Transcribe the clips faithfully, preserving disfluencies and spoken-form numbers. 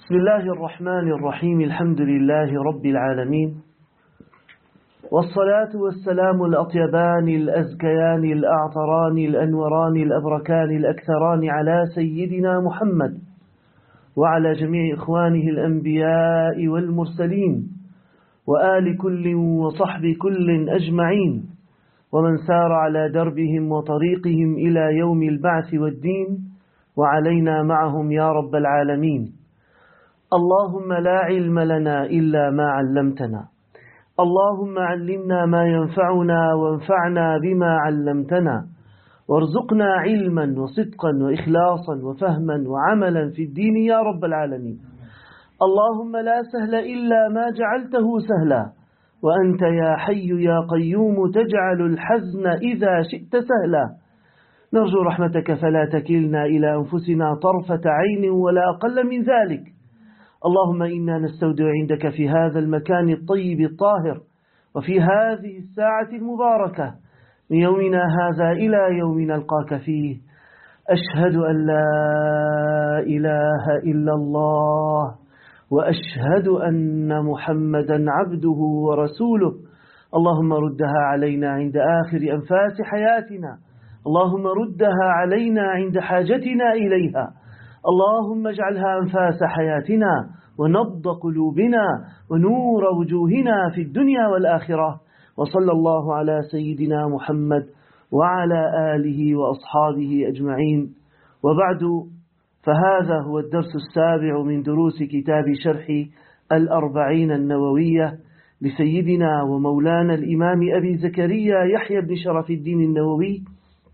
بسم الله الرحمن الرحيم. الحمد لله رب العالمين، والصلاة والسلام الأطيبان الأزكيان الأعطران الأنوران الأبركان الأكثران على سيدنا محمد وعلى جميع إخوانه الأنبياء والمرسلين وآل كل وصحب كل أجمعين، ومن سار على دربهم وطريقهم إلى يوم البعث والدين، وعلينا معهم يا رب العالمين. اللهم لا علم لنا إلا ما علمتنا، اللهم علمنا ما ينفعنا وانفعنا بما علمتنا، وارزقنا علما وصدقا وإخلاصا وفهما وعملا في الدين يا رب العالمين. اللهم لا سهل إلا ما جعلته سهلا، وأنت يا حي يا قيوم تجعل الحزن إذا شئت سهلا. نرجو رحمتك فلا تكلنا إلى أنفسنا طرفة عين ولا أقل من ذلك. اللهم إنا نستودع عندك في هذا المكان الطيب الطاهر وفي هذه الساعة المباركة من يومنا هذا إلى يوم نلقاك فيه، أشهد أن لا إله إلا الله وأشهد أن محمدا عبده ورسوله. اللهم ردها علينا عند آخر أنفاس حياتنا، اللهم ردها علينا عند حاجتنا إليها، اللهم اجعلها أنفاس حياتنا ونبض قلوبنا ونور وجوهنا في الدنيا والآخرة. وصلى الله على سيدنا محمد وعلى آله وأصحابه أجمعين، وبعد، فهذا هو الدرس السابع من دروس كتاب شرح الأربعين النووية لسيدنا ومولانا الإمام أبي زكريا يحيى بن شرف الدين النووي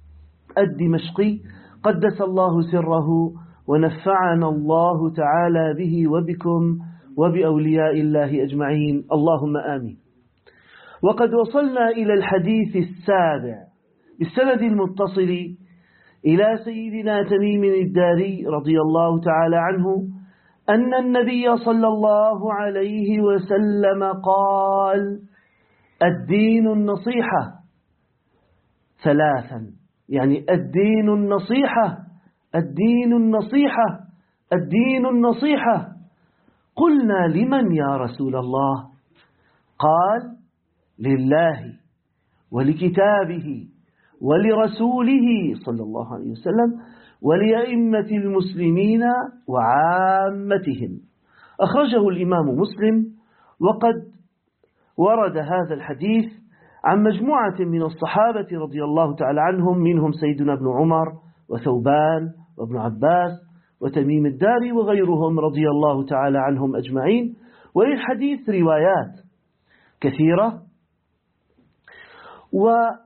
الدمشقي قدس الله سره ونفعنا الله تعالى به وبكم وبأولياء الله أجمعين، اللهم آمين. وقد وصلنا إلى الحديث السابع بالسند المتصل إلى سيدنا تميم الداري رضي الله تعالى عنه أن النبي صلى الله عليه وسلم قال: الدين النصيحة ثلاثا، يعني الدين النصيحة الدين النصيحة الدين النصيحة. قلنا: لمن يا رسول الله؟ قال: لله ولكتابه ولرسوله صلى الله عليه وسلم ولأئمة المسلمين وعامتهم. أخرجه الإمام مسلم. وقد ورد هذا الحديث عن مجموعة من الصحابة رضي الله تعالى عنهم، منهم سيدنا ابن عمر وثوبان وابن عباس وتميم الداري وغيرهم رضي الله تعالى عنهم أجمعين. وللحديث روايات كثيرة، ولا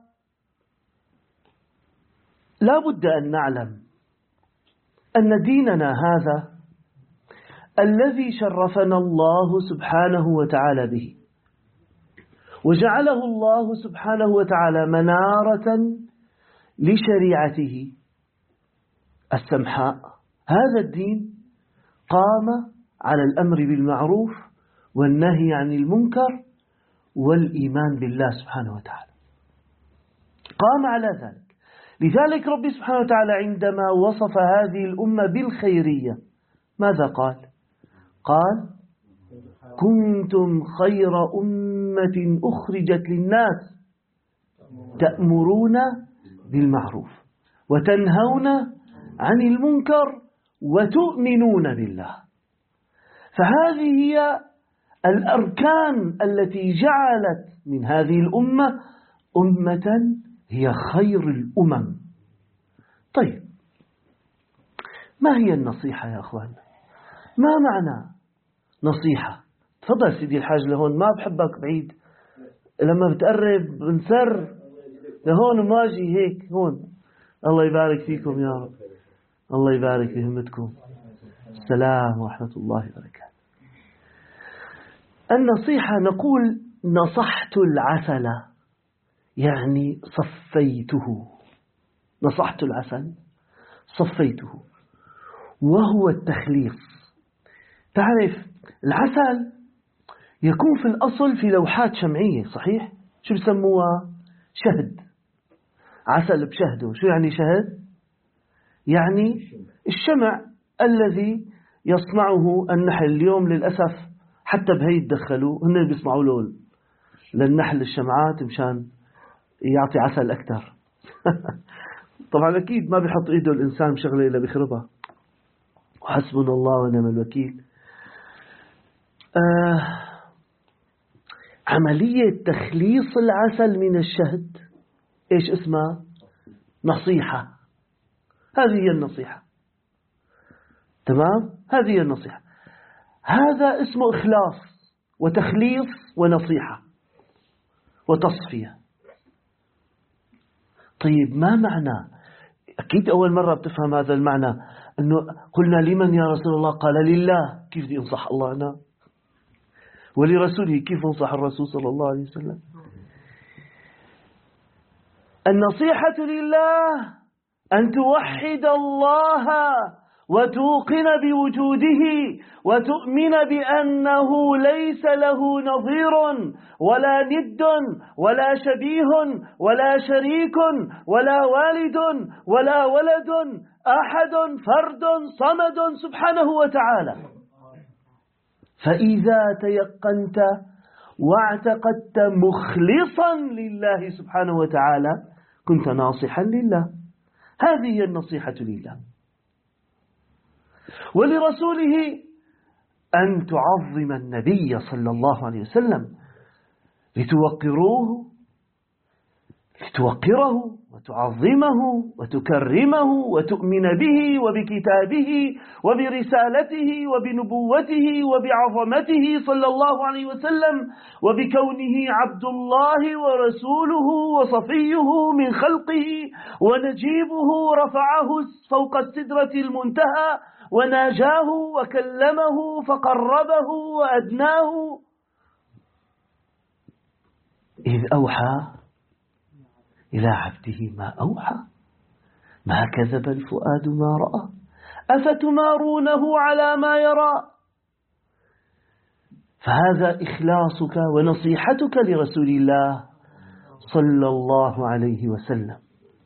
بد أن نعلم أن ديننا هذا الذي شرفنا الله سبحانه وتعالى به وجعله الله سبحانه وتعالى منارة لشريعته السمحاء، هذا الدين قام على الأمر بالمعروف والنهي عن المنكر والإيمان بالله سبحانه وتعالى، قام على ذلك. لذلك رب سبحانه وتعالى عندما وصف هذه الأمة بالخيرية ماذا قال؟ قال: كنتم خير أمة أخرجت للناس تأمرون بالمعروف وتنهون عن المنكر وتؤمنون بالله. فهذه هي الأركان التي جعلت من هذه الأمة أمة هي خير الأمم. طيب، ما هي النصيحة يا أخوان؟ ما معنى نصيحة؟ تفضل سيدي الحاج لهون، ما بحبك بعيد، لما بتقرب بنسر لهون ماجي هيك هون. الله يبارك فيكم يا رب، الله يبارك في همتكم. السلام ورحمة الله وبركاته. النصيحة نقول نصحت العسل، يعني صفيته، نصحت العسل صفيته، وهو التخليص. تعرف العسل يكون في الأصل في لوحات شمعية، صحيح؟ شو بسموها؟ شهد، عسل بشهده. شو يعني شهد؟ يعني الشمع الذي يصنعه النحل اليوم للأسف. حتى بهي يتدخلوا، هن بيصنعوا له للنحل الشمعات مشان يعطي عسل أكثر. طبعا أكيد ما بيحط إيده الإنسان بشغله إلا بخربها، وحسبنا الله ونعم الوكيل. آه عملية تخليص العسل من الشهد إيش اسمها؟ نصيحة. هذه هي النصيحة، تمام؟ هذه هي النصيحة. هذا اسمه إخلاص وتخليص ونصيحة وتصفية. طيب ما معنى؟ أكيد أول مرة بتفهم هذا المعنى، أنه قلنا لمن يا رسول الله؟ قال لله. كيف بدي أنصح الله أنا؟ ولرسوله كيف أنصح الرسول صلى الله عليه وسلم؟ النصيحة لله أن توحد الله وتوقن بوجوده وتؤمن بأنه ليس له نظير ولا ند ولا شبيه ولا شريك ولا والد ولا ولد، أحد فرد صمد سبحانه وتعالى. فإذا تيقنت واعتقدت مخلصا لله سبحانه وتعالى كنت ناصحا لله. هذه هي النصيحة لله. ولرسوله أن تعظم النبي صلى الله عليه وسلم لتوقروه لتوقره وتعظمه وتكرمه وتؤمن به وبكتابه وبرسالته وبنبوته وبعظمته صلى الله عليه وسلم وبكونه عبد الله ورسوله وصفيه من خلقه ونجيبه رفعه فوق السدرة المنتهى وناجاه وكلمه فقربه وأدناه، إذ أوحى إلى عبده ما أوحى ما كذب الفؤاد ما رأى أفتمارونه على ما يرى. فهذا إخلاصك ونصيحتك لرسول الله صلى الله عليه وسلم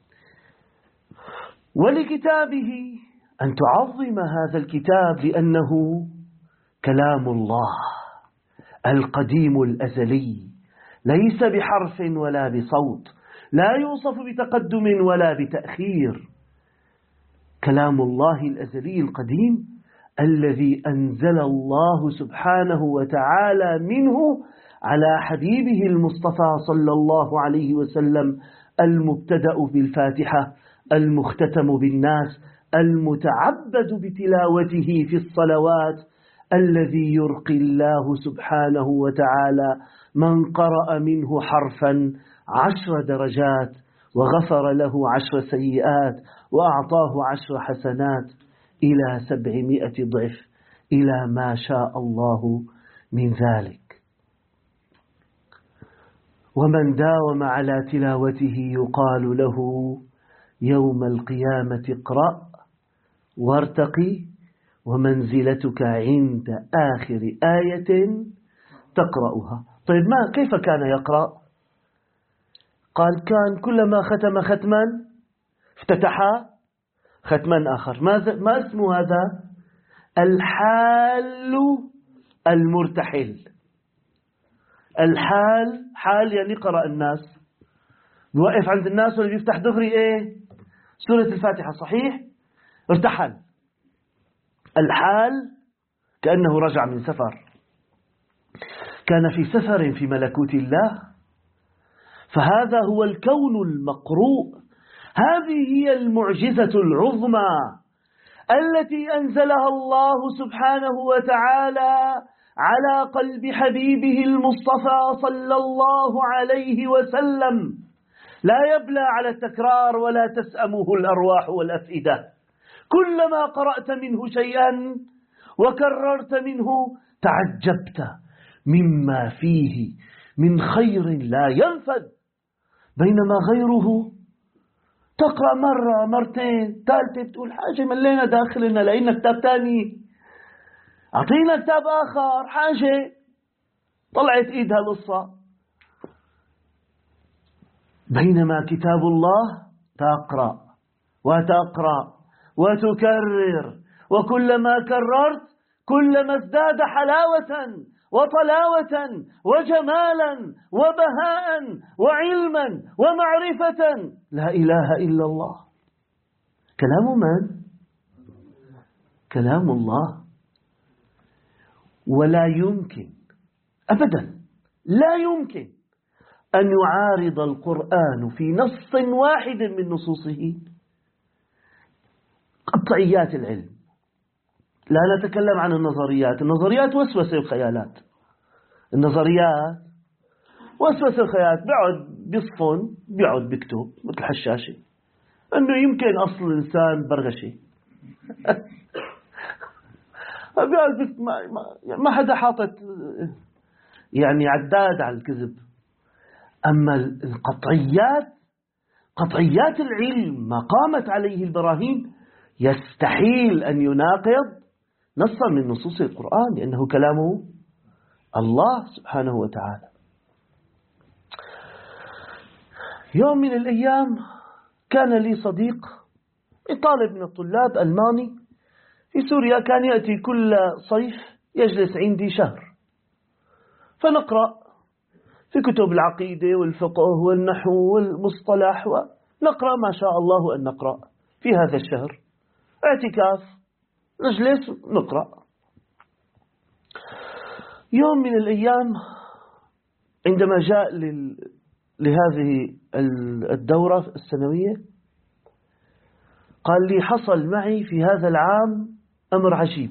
ولكتابه، أن تعظم هذا الكتاب لأنه كلام الله القديم الأزلي، ليس بحرف ولا بصوت، لا يوصف بتقدم ولا بتأخير. كلام الله الأزلي القديم الذي أنزل الله سبحانه وتعالى منه على حبيبه المصطفى صلى الله عليه وسلم، المبتدأ بالفاتحة المختتم بالناس المتعبد بتلاوته في الصلوات، الذي يرقي الله سبحانه وتعالى من قرأ منه حرفا عشر درجات وغفر له عشر سيئات وأعطاه عشر حسنات إلى سبعمائة ضعف إلى ما شاء الله من ذلك. ومن داوم على تلاوته يقال له يوم القيامة اقرأ وارتقي ومنزلتك عند آخر آية تقرأها. طيب ما كيف كان يقرأ؟ قال كان كلما ختم ختما افتتح ختما آخر. ما اسم هذا؟ الحال المرتحل. الحال حال يعني قرأ الناس، بيوقف عند الناس واللي بيفتح دغري ايه؟ سورة الفاتحة، صحيح؟ ارتحل. الحال كأنه رجع من سفر، كان في سفر في ملكوت الله. فهذا هو الكون المقروء، هذه هي المعجزة العظمى التي أنزلها الله سبحانه وتعالى على قلب حبيبه المصطفى صلى الله عليه وسلم، لا يبلى على التكرار ولا تسأمه الأرواح والأفئدة. كلما قرأت منه شيئا وكررت منه تعجبت مما فيه من خير لا ينفد، بينما غيره تقرأ مرة مرتين ثالثة بتقول حاجة ملينا داخلنا، لقينا كتاب تاني، أعطينا كتاب آخر، حاجة طلعت إيدها لصة. بينما كتاب الله تقرأ وتقرأ وتكرر وكلما كررت كلما ازداد حلاوة وطلاوة وجمالا وبهاء وعلما ومعرفة. لا إله إلا الله. كلام من؟ كلام الله. ولا يمكن أبدا، لا يمكن أن يعارض القرآن في نص واحد من نصوصه قطعيات العلم. لا نتكلم عن النظريات. النظريات وسوسة وخيالات. النظريات وسوسة وخيالات. بيقعد بيصفن، بيقعد بيكتب مثل حشاشة أنه يمكن أصل الإنسان برغشي. ما حدا حاطط يعني عداد على الكذب. أما القطعيات، قطعيات العلم ما قامت عليه البراهين يستحيل أن يناقض نصا من نصوص القرآن، لأنه كلامه الله سبحانه وتعالى. يوم من الأيام كان لي صديق طالب من الطلاب ألماني في سوريا، كان يأتي كل صيف يجلس عندي شهر، فنقرأ في كتب العقيدة والفقه والنحو والمصطلح، ونقرأ ما شاء الله أن نقرأ في هذا الشهر. اعتكاف، نجلس نقرأ. يوم من الأيام عندما جاء لهذه الدورة السنوية قال لي: حصل معي في هذا العام أمر عجيب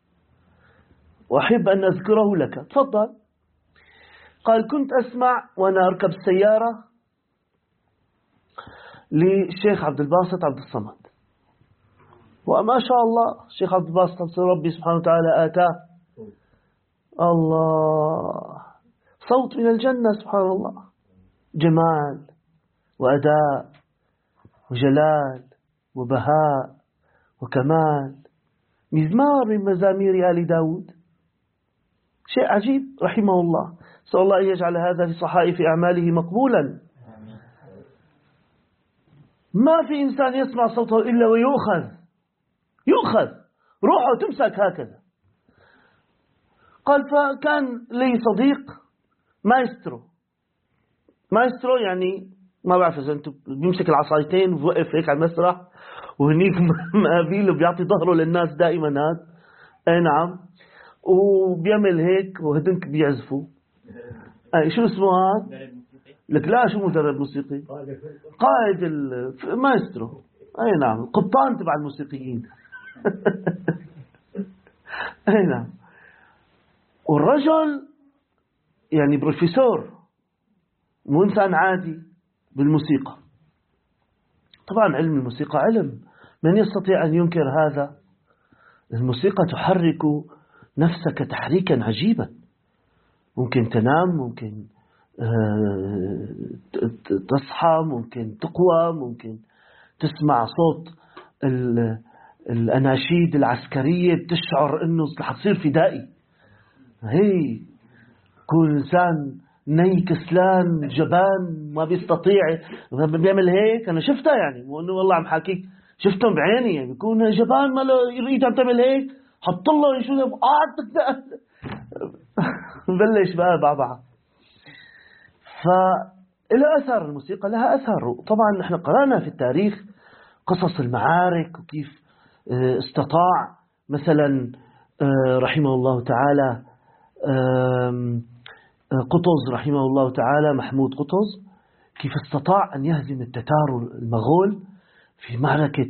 وأحب أن أذكره لك. تفضل. قال: كنت أسمع وأنا أركب السيارة للشيخ عبد الباسط عبد الصمد، وما شاء الله الشيخ عبد الباسط ربي سبحانه وتعالى آتاه الله صوت من الجنة، سبحان الله، جمال وأداء وجلال وبهاء وكمال، مزمار من مزامير آل داود. شيء عجيب رحمه الله. سأل الله أن يجعل هذا في صحائف أعماله مقبولا. ما في إنسان يسمع صوته إلا ويؤخذ، يؤخذ روحه تمسك هكذا. قال: فكان لي صديق مايسترو. مايسترو يعني ما بعرف إذا أنتم، بيمسك العصايتين ووقف هيك على المسرح وهنيك مقابيل وبيعطي ظهره للناس دائما هذا. أي نعم. وبيعمل هيك وهدنك بيعزفوا. أي شو اسمه هذا؟ لك لا، شو مدرب موسيقي؟ قائد المايسترو. أي نعم، القبطان تبع الموسيقيين. أي نعم. والرجل يعني بروفيسور، مو إنسان عادي بالموسيقى. طبعا علم الموسيقى علم، من يستطيع أن ينكر هذا؟ الموسيقى تحرك نفسك تحريكا عجيبا. ممكن تنام، ممكن تصحى، ممكن تقوى، ممكن تسمع صوت الأناشيد العسكرية بتشعر أنه حتصير فدائي. هي كل إنسان ني كسلان جبان ما بيستطيع بيعمل هيك. أنا شفتها يعني، مو أنه والله عم حاكيك، شفتهم بعيني. يعني بيكون جبان ما له يريد عم تعمل هيك، حط الله شو قاعد بلش بقى بعضها. فإلى أثر الموسيقى، لها أثر. طبعا نحن قرأنا في التاريخ قصص المعارك وكيف استطاع مثلا رحمه الله تعالى قطز رحمه الله تعالى محمود قطز، كيف استطاع أن يهزم التتار المغول في معركة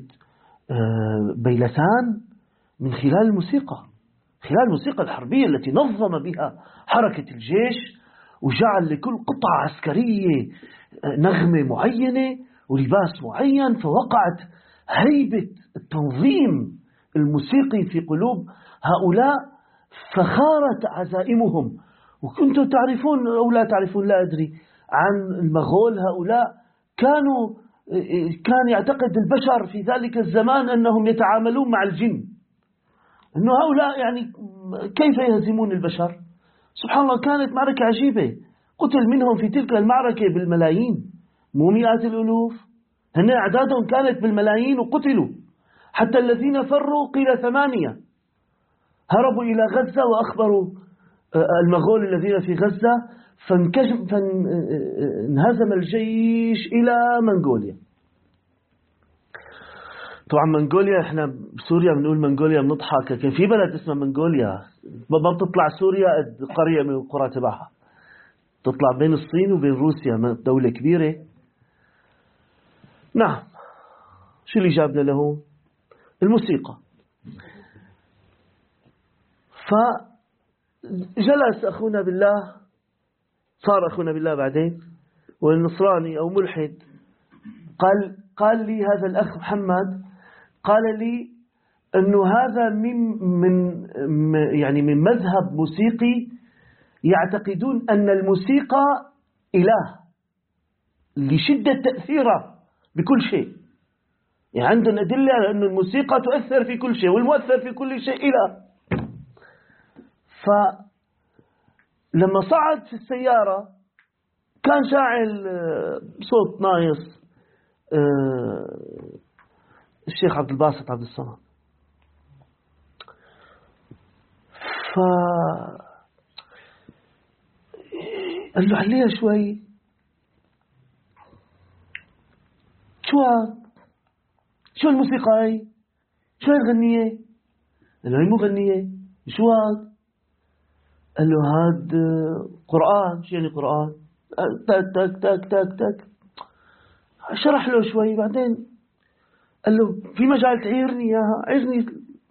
بيلسان من خلال الموسيقى، خلال الموسيقى الحربية التي نظم بها حركة الجيش، وجعل لكل قطعة عسكرية نغمة معينة ولباس معين، فوقعت هيبة التنظيم الموسيقي في قلوب هؤلاء، فخارت عزائمهم. وكنتم تعرفون أو لا تعرفون لا أدري عن المغول، هؤلاء كانوا كان يعتقد البشر في ذلك الزمان أنهم يتعاملون مع الجن، أنه هؤلاء يعني كيف يهزمون البشر. سبحان الله، كانت معركة عجيبة، قتل منهم في تلك المعركة بالملايين، مو مئات الألوف، هن أعدادهم كانت بالملايين وقتلوا. حتى الذين فروا قيل ثمانية هربوا إلى غزة وأخبروا المغول الذين في غزة، فانهزم الجيش إلى منغوليا. طبعا منغوليا، احنا بسوريا بنقول منغوليا بنضحك، لكن في بلد اسمه منغوليا ما بتطلع سوريا قرية من القرى تبعها، تطلع بين الصين وبين روسيا، دولة كبيرة. نعم، شو اللي جابنا له؟ الموسيقى. فجلس أخونا بالله، صار أخونا بالله بعدين والنصراني أو ملحد، قال قال لي هذا الأخ محمد، قال لي أنه هذا من من يعني من مذهب موسيقي يعتقدون أن الموسيقى إله لشدة تأثيره بكل شيء، يعني عندهم أدلة على أن الموسيقى تؤثر في كل شيء، والمؤثر في كل شيء إله. فلما صعد في السيارة كان شاعل صوت نايص الشيخ عبد الباسط عبد الصمد، ف قال له عليها شوي، شو هاد؟ شو الموسيقى هاي؟ شو الغنية؟ قال له هي مو غنية، شو هاد؟ قال له هاد قرآن. شو يعني قرآن؟ تك تك تك تك تك. شرح له شوي، بعدين قال له في مجال تعيرني اياها، عيرني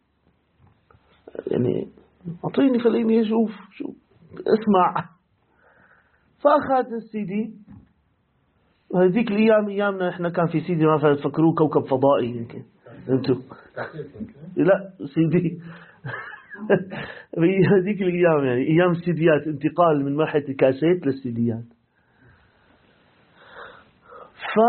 يعني، اعطيني خليني اشوف شو اسمع. فاخذ السي دي. هذيك الايام ايامنا احنا كان في سي دي، ما تفكروه كوكب فضائي يمكن انتم، لا سي دي هذيك الايام يعني ايام السيديات، انتقال من مرحله الكاسيت للسيديات. ف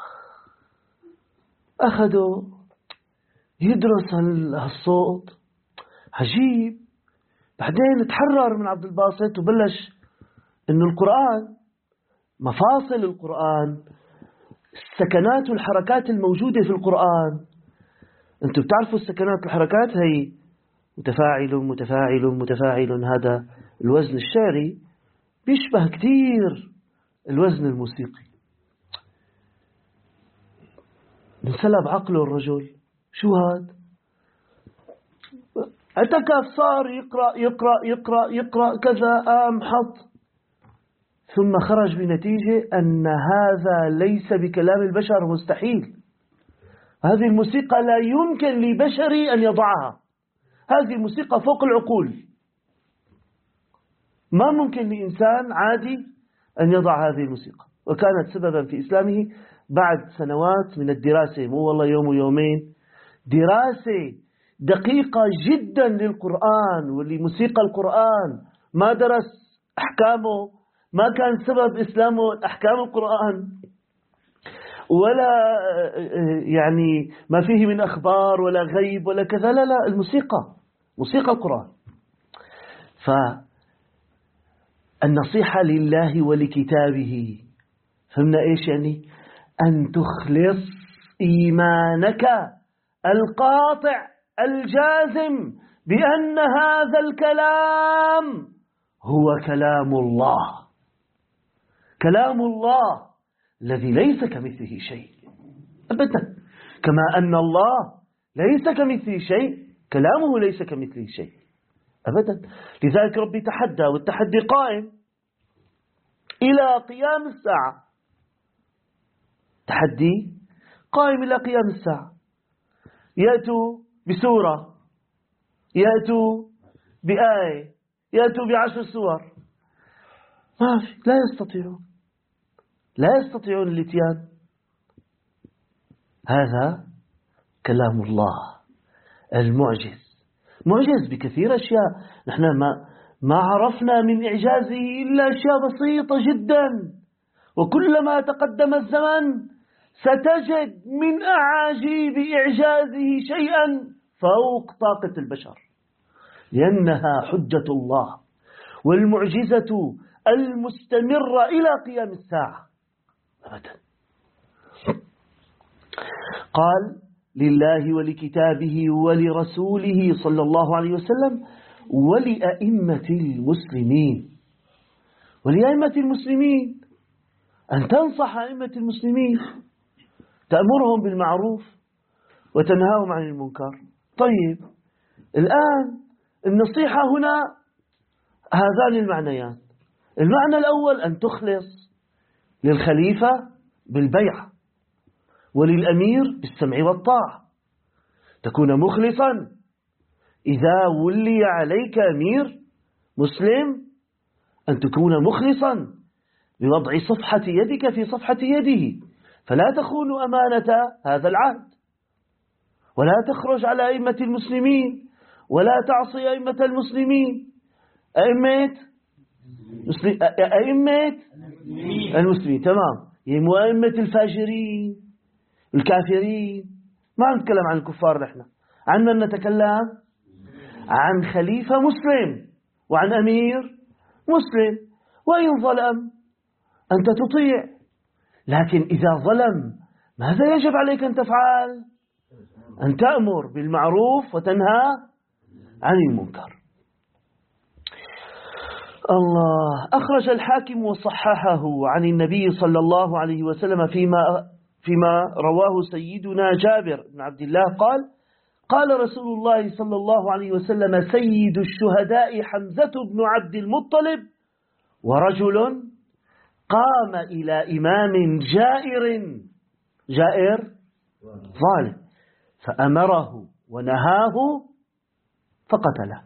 أخذوا يدرس هالصوت عجيب. بعدين تحرر من عبد الباسط وبلش إنه القرآن، مفاصل القرآن، السكنات والحركات الموجودة في القرآن. أنتم بتعرفوا السكنات والحركات هي متفاعل متفاعل متفاعل، هذا الوزن الشعري بيشبه كثير الوزن الموسيقي. انسلب عقله الرجل، شو هاد؟ اعتكف، صار يقرأ يقرأ يقرأ يقرأ كذا، قام حط، ثم خرج بنتيجة أن هذا ليس بكلام البشر، مستحيل. هذه الموسيقى لا يمكن لبشري أن يضعها، هذه الموسيقى فوق العقول، ما ممكن لإنسان عادي أن يضع هذه الموسيقى. وكانت سببا في إسلامه بعد سنوات من الدراسة، مو والله يوم ويومين، دراسة دقيقة جدا للقرآن ولموسيقى القرآن. ما درس أحكامه، ما كان سبب إسلامه أحكام القرآن، ولا يعني ما فيه من أخبار ولا غيب ولا كذا، لا لا، الموسيقى، موسيقى القرآن. فالنصيحة لله ولكتابه، فهمنا إيش يعني؟ أن تخلص إيمانك القاطع الجازم بأن هذا الكلام هو كلام الله، كلام الله الذي ليس كمثله شيء أبدا. كما أن الله ليس كمثله شيء، كلامه ليس كمثله شيء أبدا. لذلك ربي تحدى، والتحدي قائم إلى قيام الساعة، تحدي قائم إلى قيام الساعة. يأتوا بسورة، يأتوا بآية، يأتوا بعشر سور، ما في، لا يستطيعون، لا يستطيعون الاتيان. هذا كلام الله المعجز، معجز بكثير أشياء نحن ما ما عرفنا من إعجازه إلا أشياء بسيطة جدا، وكلما تقدم الزمن ستجد من أعاجيب إعجازه شيئا فوق طاقة البشر، لأنها حجة الله والمعجزة المستمرة إلى قيام الساعة أبدا. قال لله ولكتابه ولرسوله صلى الله عليه وسلم ولأئمة المسلمين. ولأئمة المسلمين أن تنصح أئمة المسلمين، تأمرهم بالمعروف وتنهاهم عن المنكر. طيب الآن النصيحة هنا هذان المعنيان. المعنى الأول أن تخلص للخليفة بالبيعة وللأمير بالسمع والطاعة، تكون مخلصا. إذا ولي عليك أمير مسلم أن تكون مخلصا بوضع صفحة يدك في صفحة يده، فلا تخون أمانة هذا العهد، ولا تخرج على أئمة المسلمين، ولا تعصي أئمة المسلمين. أئمة مسلم... أئمة المسلمين تمام، يهمو أئمة الفاجرين الكافرين. ما نتكلم عن الكفار، نحن عنا نتكلم عن خليفة مسلم وعن أمير مسلم. وإن ظلم أنت تطيع، لكن إذا ظلم ماذا يجب عليك أن تفعل؟ أن تأمر بالمعروف وتنهى عن المنكر. الله. أخرج الحاكم وصححه عن النبي صلى الله عليه وسلم فيما فيما رواه سيدنا جابر بن عبد الله قال: قال رسول الله صلى الله عليه وسلم: سيد الشهداء حمزة بن عبد المطلب، ورجل قام إلى إمام جائر جائر ظالم فأمره ونهاه فقتله.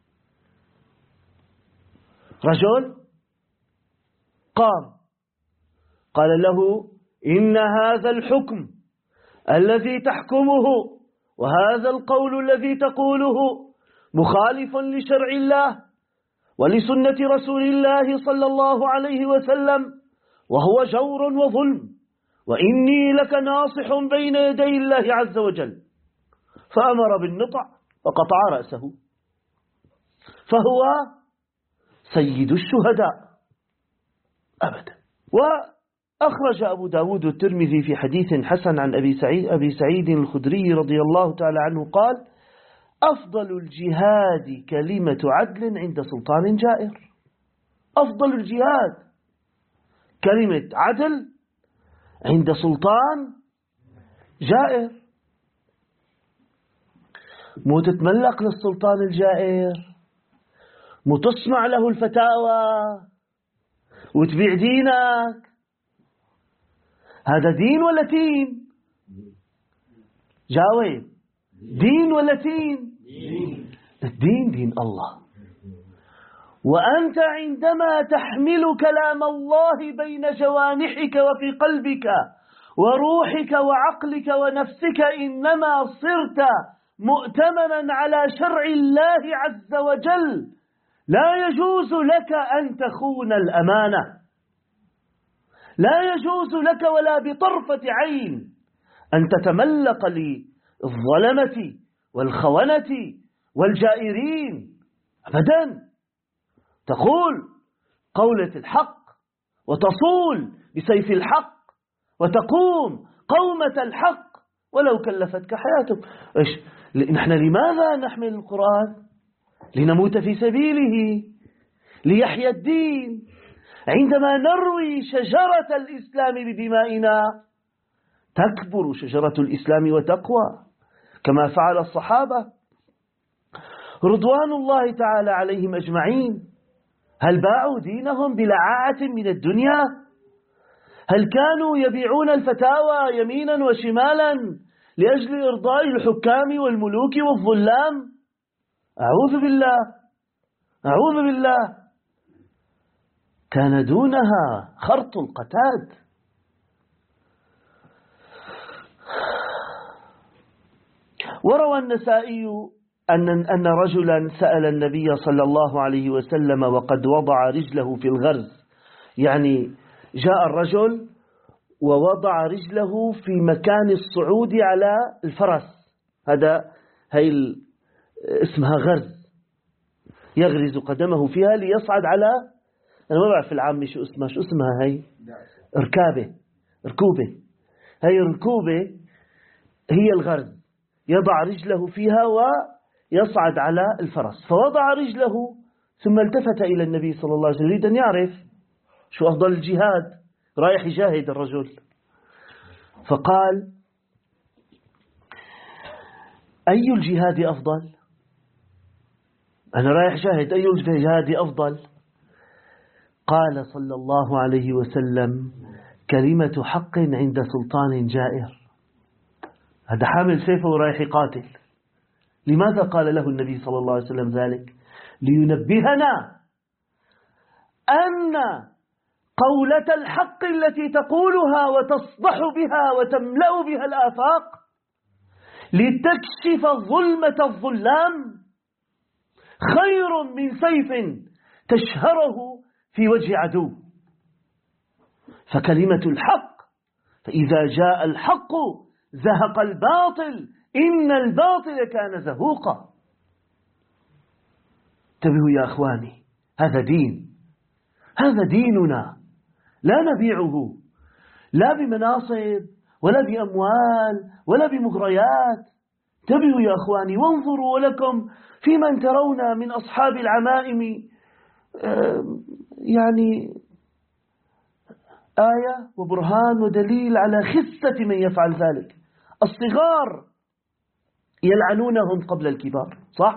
رجل قام قال له: إن هذا الحكم الذي تحكمه وهذا القول الذي تقوله مخالف لشرع الله ولسنة رسول الله صلى الله عليه وسلم، وهو جور وظلم، وإني لك ناصح بين يدي الله عز وجل. فأمر بالنطع وقطع رأسه، فهو سيد الشهداء أبدا. وأخرج أبو داود الترمذي في حديث حسن عن أبي سعيد, أبي سعيد الخدري رضي الله تعالى عنه قال: أفضل الجهاد كلمة عدل عند سلطان جائر. أفضل الجهاد كلمة عدل عند سلطان جائر. مو تتملق للسلطان الجائر، مو تصنع له الفتاوى وتبيع دينك. هذا دين ولا تين؟ جاوب، دين ولا تين؟ الدين دين الله. وأنت عندما تحمل كلام الله بين جوانحك وفي قلبك وروحك وعقلك ونفسك، إنما صرت مؤتمنا على شرع الله عز وجل. لا يجوز لك أن تخون الأمانة، لا يجوز لك ولا بطرفة عين أن تتملق للظلمة والخونة والجائرين أبدا. تقول قولة الحق وتصول بسيف الحق وتقوم قومة الحق ولو كلفتك حياتك. إيش نحن لماذا نحمل القرآن؟ لنموت في سبيله، ليحيى الدين. عندما نروي شجرة الإسلام بدمائنا تكبر شجرة الإسلام وتقوى، كما فعل الصحابة رضوان الله تعالى عليهم أجمعين. هل باعوا دينهم بلعاعة من الدنيا؟ هل كانوا يبيعون الفتاوى يمينا وشمالا لأجل إرضاء الحكام والملوك والظلام؟ أعوذ بالله، أعوذ بالله. كان دونها خرط القتاد. وروى النسائي أن أن رجلا سأل النبي صلى الله عليه وسلم وقد وضع رجله في الغرز، يعني جاء الرجل ووضع رجله في مكان الصعود على الفرس، هذا هي اسمها غرز، يغرز قدمه فيها ليصعد على، أنا ما بعرف في العامة شو اسمها، شو اسمها هي؟ ركابة، ركوبة. هي الركوبة هي الغرز. يضع رجله فيها ويصعد على الفرس، فوضع رجله ثم التفت إلى النبي صلى الله عليه وسلم يريد أن يعرف شو أفضل الجهاد، رايح يجاهد الرجل، فقال: أي الجهاد أفضل؟ أنا رايح جاهد، أي الجهاد أفضل؟ قال صلى الله عليه وسلم: كلمة حق عند سلطان جائر. هذا حامل سيفه ورايح يقاتل. لماذا قال له النبي صلى الله عليه وسلم ذلك؟ لينبهنا أن قولة الحق التي تقولها وتصدح بها وتملأ بها الآفاق لتكشف ظلمة الظلام خير من سيف تشهره في وجه عدو. فكلمة الحق، فإذا جاء الحق زهق الباطل، إن الباطل كان زهوقا. انتبهوا يا أخواني، هذا دين، هذا ديننا، لا نبيعه لا بمناصب ولا بأموال ولا بمغريات. انتبهوا يا أخواني، وانظروا لكم في من ترون من أصحاب العمائم يعني آية وبرهان ودليل على خسة من يفعل ذلك. الصغار يلعنونهم قبل الكبار، صح؟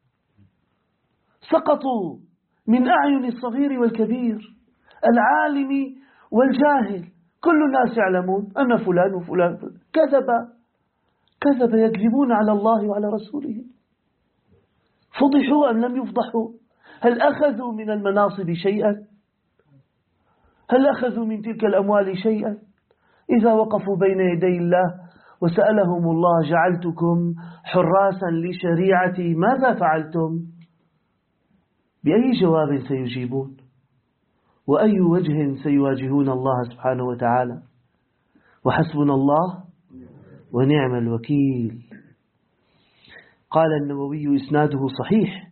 سقطوا من أعين الصغير والكبير، العالم والجاهل، كل الناس يعلمون أن فلان وفلان كذب كذب يكذبون على الله وعلى رسوله. فضحوا أم لم يفضحوا؟ هل أخذوا من المناصب شيئا؟ هل أخذوا من تلك الأموال شيئا؟ إذا وقفوا بين يدي الله وسألهم الله: جعلتكم حراسا لشريعتي ماذا فعلتم؟ بأي جواب سيجيبون؟ وأي وجه سيواجهون الله سبحانه وتعالى؟ وحسبنا الله ونعم الوكيل. قال النووي: إسناده صحيح.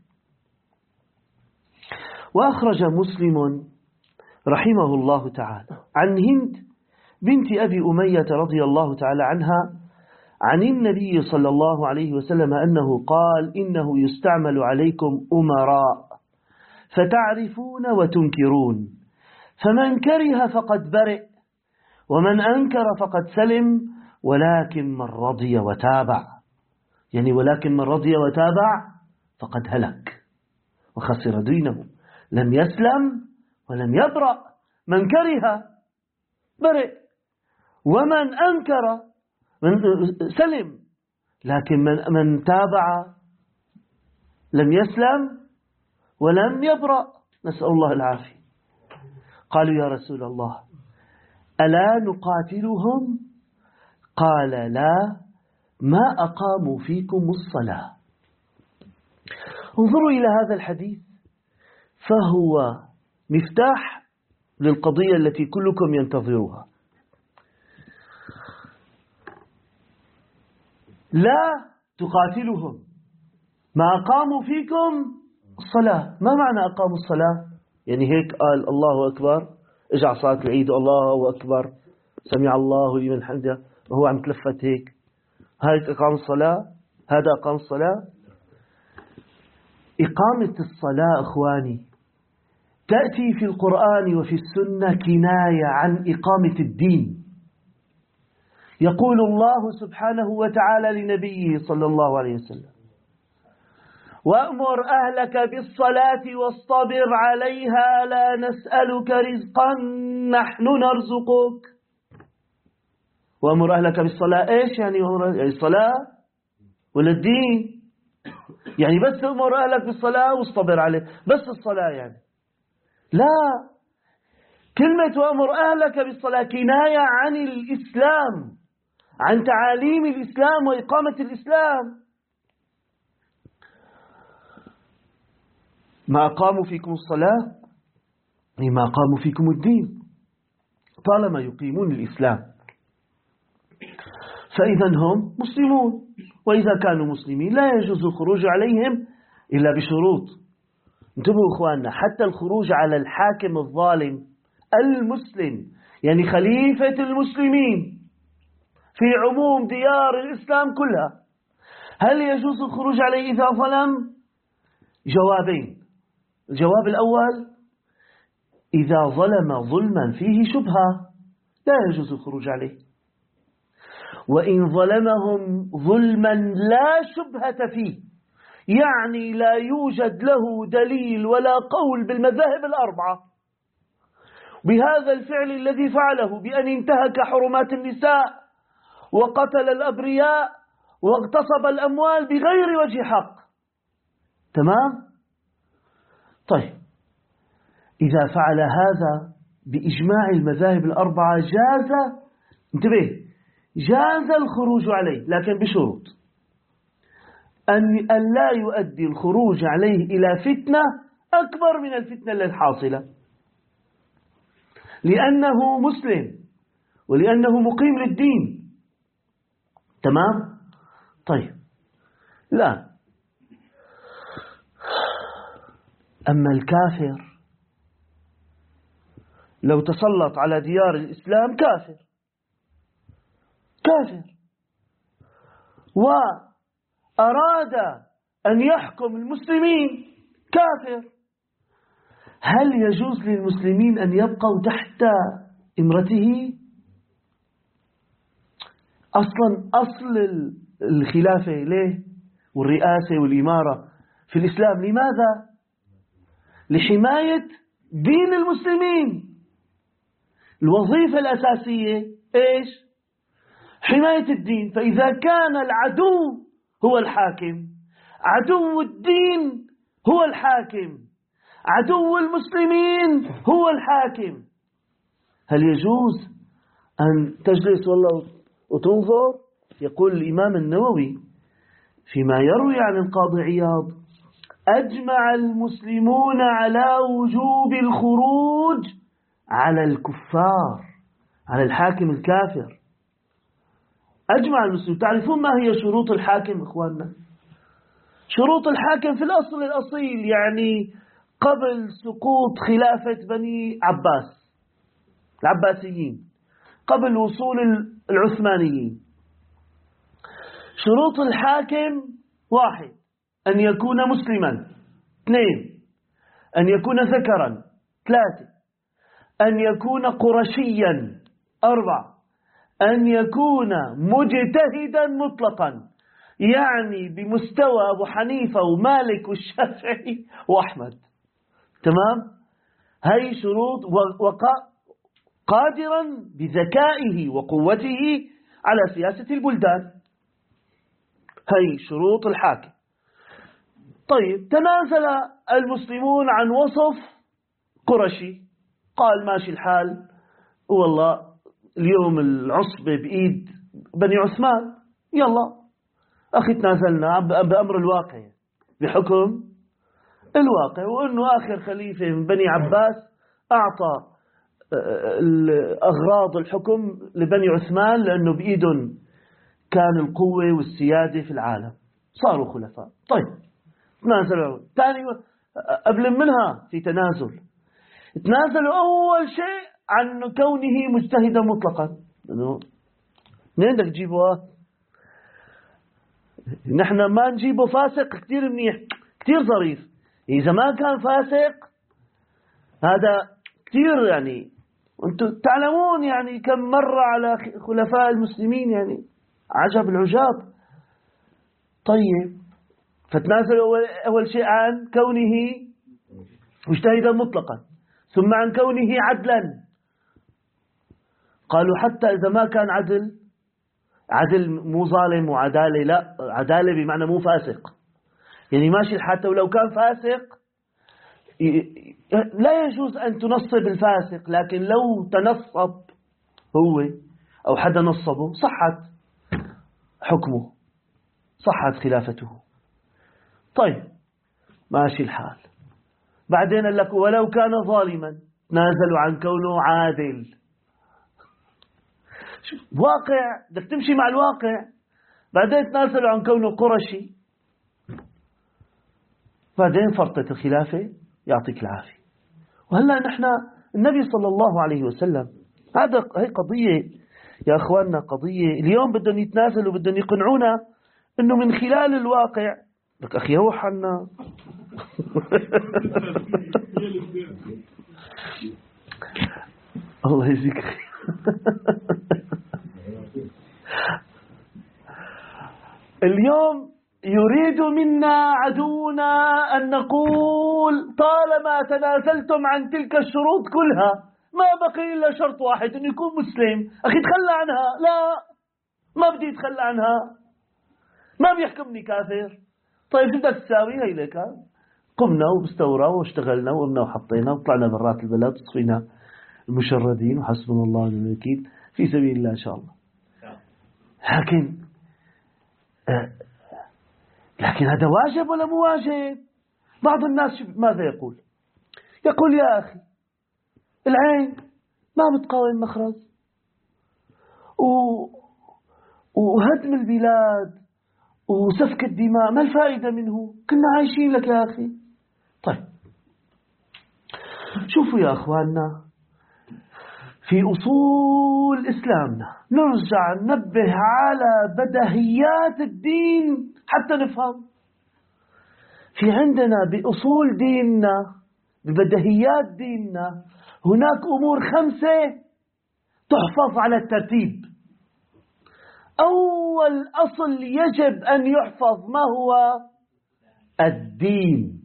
وأخرج مسلم رحمه الله تعالى عن هند بنت أبي أمية رضي الله تعالى عنها عن النبي صلى الله عليه وسلم أنه قال: إنه يستعمل عليكم أمراء فتعرفون وتنكرون، فمن كره فقد برئ، ومن أنكر فقد سلم، ولكن من رضي وتابع. يعني ولكن من رضي وتابع فقد هلك وخسر دينه، لم يسلم ولم يبرأ. من كره برئ، ومن أنكر من سلم، لكن من, من تابع لم يسلم ولم يبرأ، نسأل الله العافية. قالوا: يا رسول الله ألا نقاتلهم؟ قال: لا، ما أقاموا فيكم الصلاة. انظروا إلى هذا الحديث، فهو مفتاح للقضية التي كلكم ينتظرها. لا تقاتلهم ما أقاموا فيكم الصلاة. ما معنى أقاموا الصلاة؟ يعني هيك قال الله أكبر، اجع صلاة العيد الله أكبر سمع الله لمن حمده وهو عم تلفت هيك، هيك أقام الصلاة؟ هذا أقام الصلاة؟ إقامة الصلاة أخواني تأتي في القرآن وفي السنة كناية عن إقامة الدين. يقول الله سبحانه وتعالى لنبيه صلى الله عليه وسلم: وأمر أهلك بالصلاة واصطبر عليها لا نسألك رزقا نحن نرزقك. وأمر أهلك بالصلاة، إيش يعني الصلاة ولا الدين؟ يعني بس أمر أهلك بالصلاة واصطبر عليه، بس الصلاة يعني؟ لا، كلمة وأمر أهلك بالصلاة كناية عن الإسلام، عن تعاليم الإسلام وإقامة الإسلام. ما أقاموا فيكم الصلاة ما أقاموا فيكم الدين، طالما يقيمون الإسلام فإذا هم مسلمون، وإذا كانوا مسلمين لا يجوز الخروج عليهم إلا بشروط. انتبهوا إخواننا، حتى الخروج على الحاكم الظالم المسلم، يعني خليفة المسلمين في عموم ديار الإسلام كلها، هل يجوز الخروج عليه إذا ظلم؟ جوابين. الجواب الأول: إذا ظلم ظلما فيه شبهة لا يجوز الخروج عليه، وإن ظلمهم ظلما لا شبهة فيه، يعني لا يوجد له دليل ولا قول بالمذاهب الأربعة بهذا الفعل الذي فعله، بأن انتهك حرمات النساء وقتل الأبرياء واغتصب الأموال بغير وجه حق. تمام؟ طيب، إذا فعل هذا بإجماع المذاهب الأربعة جاز، انتبه، جاز الخروج عليه، لكن بشروط: أن لا يؤدي الخروج عليه إلى فتنة أكبر من الفتنة الحاصلة، لأنه مسلم ولأنه مقيم للدين. تمام؟ طيب، لا، أما الكافر لو تسلط على ديار الإسلام كافر كافر وأراد أن يحكم المسلمين كافر، هل يجوز للمسلمين أن يبقوا تحت إمرته؟ أصلا أصل الخلافة ليه والرئاسة والإمارة في الإسلام لماذا؟ لحماية دين المسلمين. الوظيفة الأساسية إيش؟ حماية الدين. فإذا كان العدو هو الحاكم، عدو الدين هو الحاكم، عدو المسلمين هو الحاكم، هل يجوز أن تجلس والله وتنظر؟ يقول الإمام النووي فيما يروي عن القاضي عياض: أجمع المسلمون على وجوب الخروج على الكفار، على الحاكم الكافر. أجمع المسلمون. تعرفون ما هي شروط الحاكم إخواننا؟ شروط الحاكم في الأصل الأصيل، يعني قبل سقوط خلافة بني عباس العباسيين، قبل وصول العثمانيين، شروط الحاكم: واحد، أن يكون مسلما. اثنين، أن يكون ذكرا. ثلاثة، أن يكون قرشيا. أربعة، أن يكون مجتهدا مطلقا، يعني بمستوى أبو حنيفة ومالك والشافعي وأحمد. تمام؟ هاي شروط، وقادرا بذكائه وقوته على سياسة البلدان. هاي شروط الحاكم. طيب، تنازل المسلمون عن وصف قرشي، قال ماشي الحال، والله اليوم العصبة بإيد بني عثمان، يلا أخي تنازلنا بأمر الواقع، بحكم الواقع، وأنه آخر خليفة من بني عباس أعطى أغراض الحكم لبني عثمان لأنه بإيدهم كان القوة والسيادة في العالم، صاروا خلفاء. طيب، تنازلوا. ثاني قبل منها في تنازل، تنازلوا أول شيء عن كونه مجتهدا مطلقا. منين بدك تجيبوها؟ نحن ما نجيبه فاسق كتير منيح، كتير ظريف. إذا ما كان فاسق هذا كتير، يعني وانتم تعلمون يعني كم مرة على خلفاء المسلمين، يعني عجب العجاب. طيب، فتنازلوا أول شيء عن كونه مجتهدا مطلقا، ثم عن كونه عدلا. قالوا حتى إذا ما كان عدل، عدل مو ظالم وعدالة، لا، عدالة بمعنى مو فاسق، يعني ماشي حتى ولو كان فاسق لا يجوز أن تنصب الفاسق، لكن لو تنصب هو أو حدا نصبه صحت حكمه، صحت خلافته. طيب، ماشي الحال. بعدين قال لك ولو كان ظالما، تنازلوا عن كونه عادل. واقع، بدك تمشي مع الواقع. بعدين تنازلوا عن كونه قرشي، بعدين فرطت الخلافة، يعطيك العافية. وهلأ نحن النبي صلى الله عليه وسلم، هذا هي قضية يا أخواننا، قضية اليوم بدهم يتنازلوا، بدهم يقنعونا أنه من خلال الواقع لك أخي روح عنا الله يجزيك خير. اليوم يريد منا عدونا أن نقول طالما تنازلتم عن تلك الشروط كلها ما بقي إلا شرط واحد أن يكون مسلم. أخي تخلى عنها. لا، ما بدي يتخلى عنها، ما بيحكمني كافر. طيب بدك تساوي هي لك، قمنا وبستورة واشتغلنا وقمنا وحطينا وطلعنا برات البلد وصفينا المشردين وحسبنا الله ونعم الوكيل في سبيل الله إن شاء الله. لكن آه لكن هذا واجب ولا مو واجب؟ بعض الناس ماذا يقول؟ يقول يا أخي العين ما بتقاوم مخرج و... وهدم البلاد وسفك الدماء ما الفائدة منه؟ كنا عايشين لك يا أخي. طيب شوفوا يا أخواننا، في أصول إسلامنا نرجع ننبه على بدهيات الدين حتى نفهم. في عندنا بأصول ديننا ببدهيات ديننا هناك أمور خمسة تحفظ على الترتيب. أول أصل يجب أن يحفظ ما هو؟ الدين.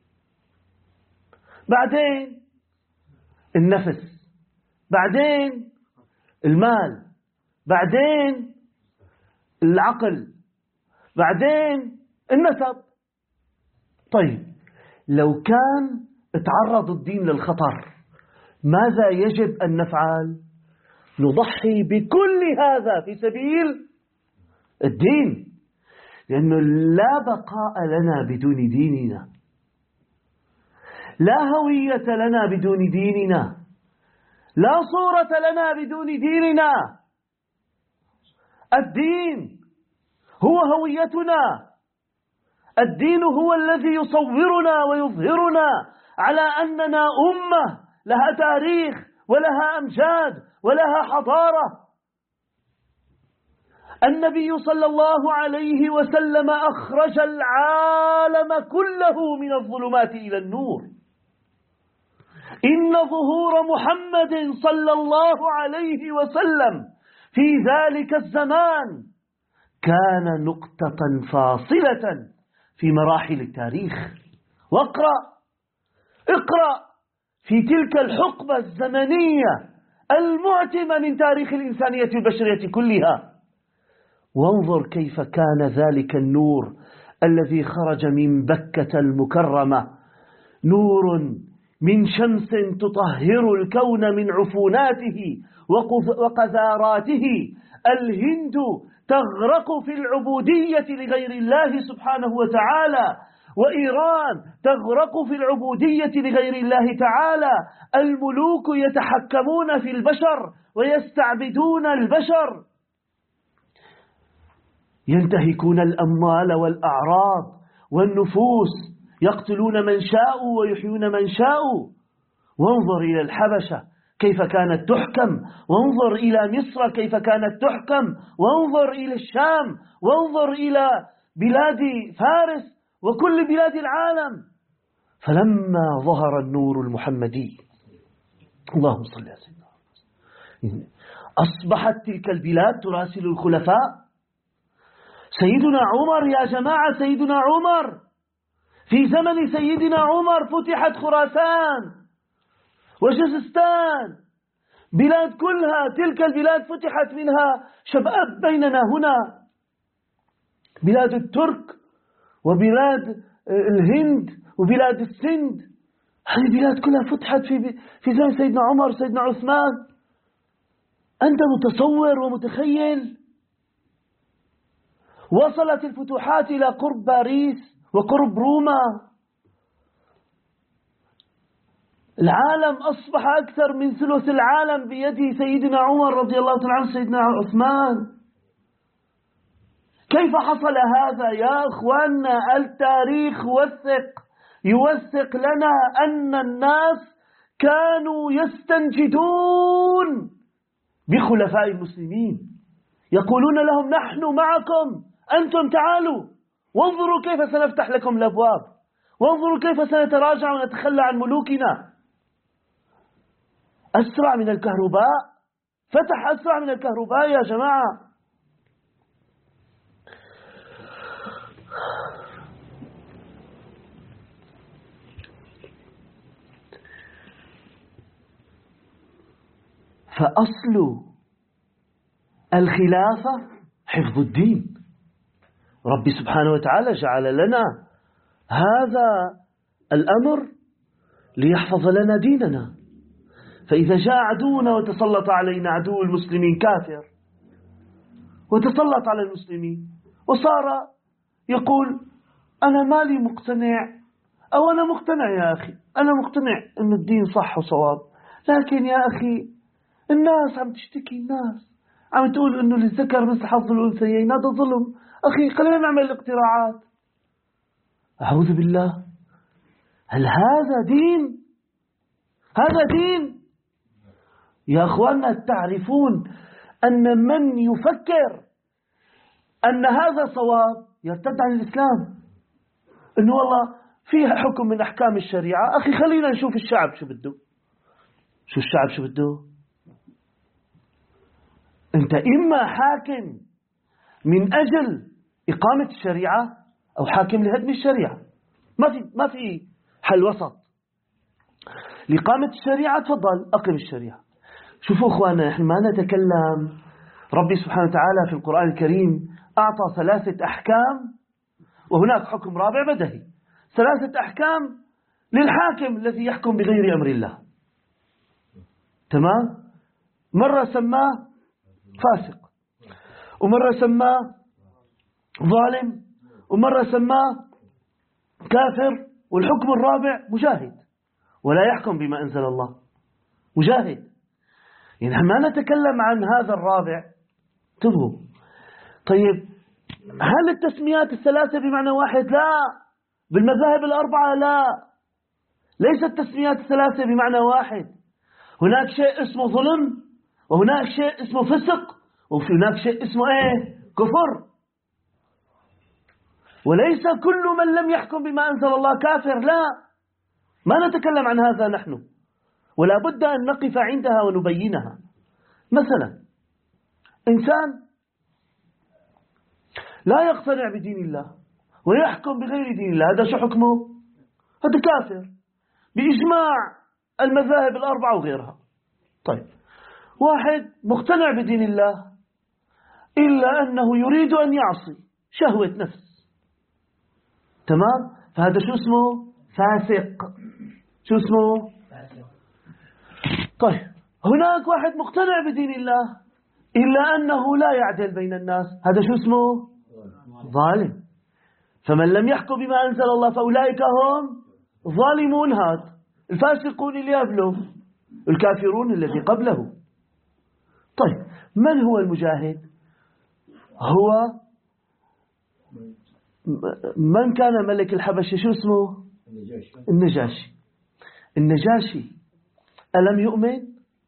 بعدين النفس، بعدين المال، بعدين العقل، بعدين النسب. طيب لو كان تعرض الدين للخطر ماذا يجب أن نفعل؟ نضحي بكل هذا في سبيل الدين، لأنه لا بقاء لنا بدون ديننا، لا هوية لنا بدون ديننا، لا صورة لنا بدون ديننا. الدين هو هويتنا، الدين هو الذي يصورنا ويظهرنا على أننا أمة لها تاريخ ولها أمجاد ولها حضارة. النبي صلى الله عليه وسلم أخرج العالم كله من الظلمات إلى النور. إن ظهور محمد صلى الله عليه وسلم في ذلك الزمان كان نقطة فاصلة في مراحل التاريخ. واقرأ اقرأ في تلك الحقبة الزمنية المعتمة من تاريخ الإنسانية البشرية كلها، وانظر كيف كان ذلك النور الذي خرج من بكة المكرمة، نور من شمس تطهر الكون من عفوناته وقذاراته. الهند تغرق في العبودية لغير الله سبحانه وتعالى، وإيران تغرق في العبودية لغير الله تعالى. الملوك يتحكمون في البشر ويستعبدون البشر، ينتهكون الأموال والأعراض والنفوس، يقتلون من شاءوا ويحيون من شاءوا. وانظر إلى الحبشة كيف كانت تحكم، وانظر إلى مصر كيف كانت تحكم، وانظر إلى الشام، وانظر إلى بلاد فارس وكل بلاد العالم. فلما ظهر النور المحمدي، اللهم صل على سيدنا، أصبحت تلك البلاد تراسل الخلفاء. سيدنا عمر يا جماعة، سيدنا عمر في زمن سيدنا عمر فتحت خراسان وجزستان، بلاد كلها تلك البلاد فتحت منها شباب بيننا هنا، بلاد الترك وبلاد الهند وبلاد السند. هذه البلاد كلها فتحت في في زمن سيدنا عمر سيدنا عثمان. أنت متصور ومتخيل؟ وصلت الفتوحات إلى قرب باريس وقرب روما. العالم أصبح أكثر من ثلث العالم بيد سيدنا عمر رضي الله تعالى عنه سيدنا عثمان. كيف حصل هذا يا أخواننا؟ التاريخ وثق يوثق لنا أن الناس كانوا يستنجدون بخلفاء المسلمين، يقولون لهم نحن معكم أنتم تعالوا وانظروا كيف سنفتح لكم الأبواب، وانظروا كيف سنتراجع ونتخلى عن ملوكنا. أسرع من الكهرباء، فتح أسرع من الكهرباء يا جماعة. فأصل الخلافة حفظ الدين. ربي سبحانه وتعالى جعل لنا هذا الأمر ليحفظ لنا ديننا. فإذا جاء عدونا وتسلط علينا عدو المسلمين كافر، وتسلط على المسلمين وصار يقول أنا مالي مقتنع، أو أنا مقتنع يا أخي، أنا مقتنع أن الدين صح وصواب، لكن يا أخي الناس عم تشتكي، الناس عم تقول أنه للذكر مثل حظ الأنثيين، هذا ظلم. أخي خلينا نعمل الاقتراعات. أعوذ بالله، هل هذا دين؟ هذا دين؟ يا أخواننا، تعرفون أن من يفكر أن هذا صواب يرتد عن الإسلام، أنه والله فيها حكم من أحكام الشريعة. أخي خلينا نشوف الشعب شو بده، شو الشعب شو بده. أنت إما حاكم من أجل إقامة الشريعة أو حاكم لهدم الشريعة، ما في ما في حل وسط. لإقامة الشريعة تفضل أقم الشريعة. شوفوا أخواننا، نحن ما نتكلم، ربي سبحانه وتعالى في القرآن الكريم أعطى ثلاثة أحكام، وهناك حكم رابع بدهي. ثلاثة أحكام للحاكم الذي يحكم بغير أمر الله، تمام؟ مرة سماه فاسق، ومرة سماه ظالم، ومرة سماه كافر، والحكم الرابع مجاهد ولا يحكم بما أنزل الله، مجاهد. يعني ما نتكلم عن هذا الرابع، انتبهوا. طيب هل التسميات الثلاثة بمعنى واحد؟ لا. بالمذاهب الأربعة لا، ليست التسميات الثلاثة بمعنى واحد. هناك شيء اسمه ظلم، وهناك شيء اسمه فسق، وهناك شيء اسمه ايه؟ كفر. وليس كل من لم يحكم بما أنزل الله كافر، لا، ما نتكلم عن هذا نحن، ولا بد أن نقف عندها ونبينها. مثلا إنسان لا يقتنع بدين الله ويحكم بغير دين الله، هذا شو حكمه؟ هذا كافر بإجماع المذاهب الأربعة وغيرها. طيب واحد مقتنع بدين الله إلا أنه يريد أن يعصي، شهوة نفس، تمام؟ فهذا شو اسمه؟ فاسق. شو اسمه؟ طيب هناك واحد مقتنع بدين الله إلا أنه لا يعدل بين الناس، هذا شو اسمه؟ ظالم. فمن لم يحكم بما أنزل الله فأولئك هم ظالمون. هذا الفاسقون اللي قبله، الكافرون الذي قبله. طيب من هو المجاهد؟ هو من كان ملك الحبشة، شو اسمه؟ النجاشي. النجاشي ألم يؤمن؟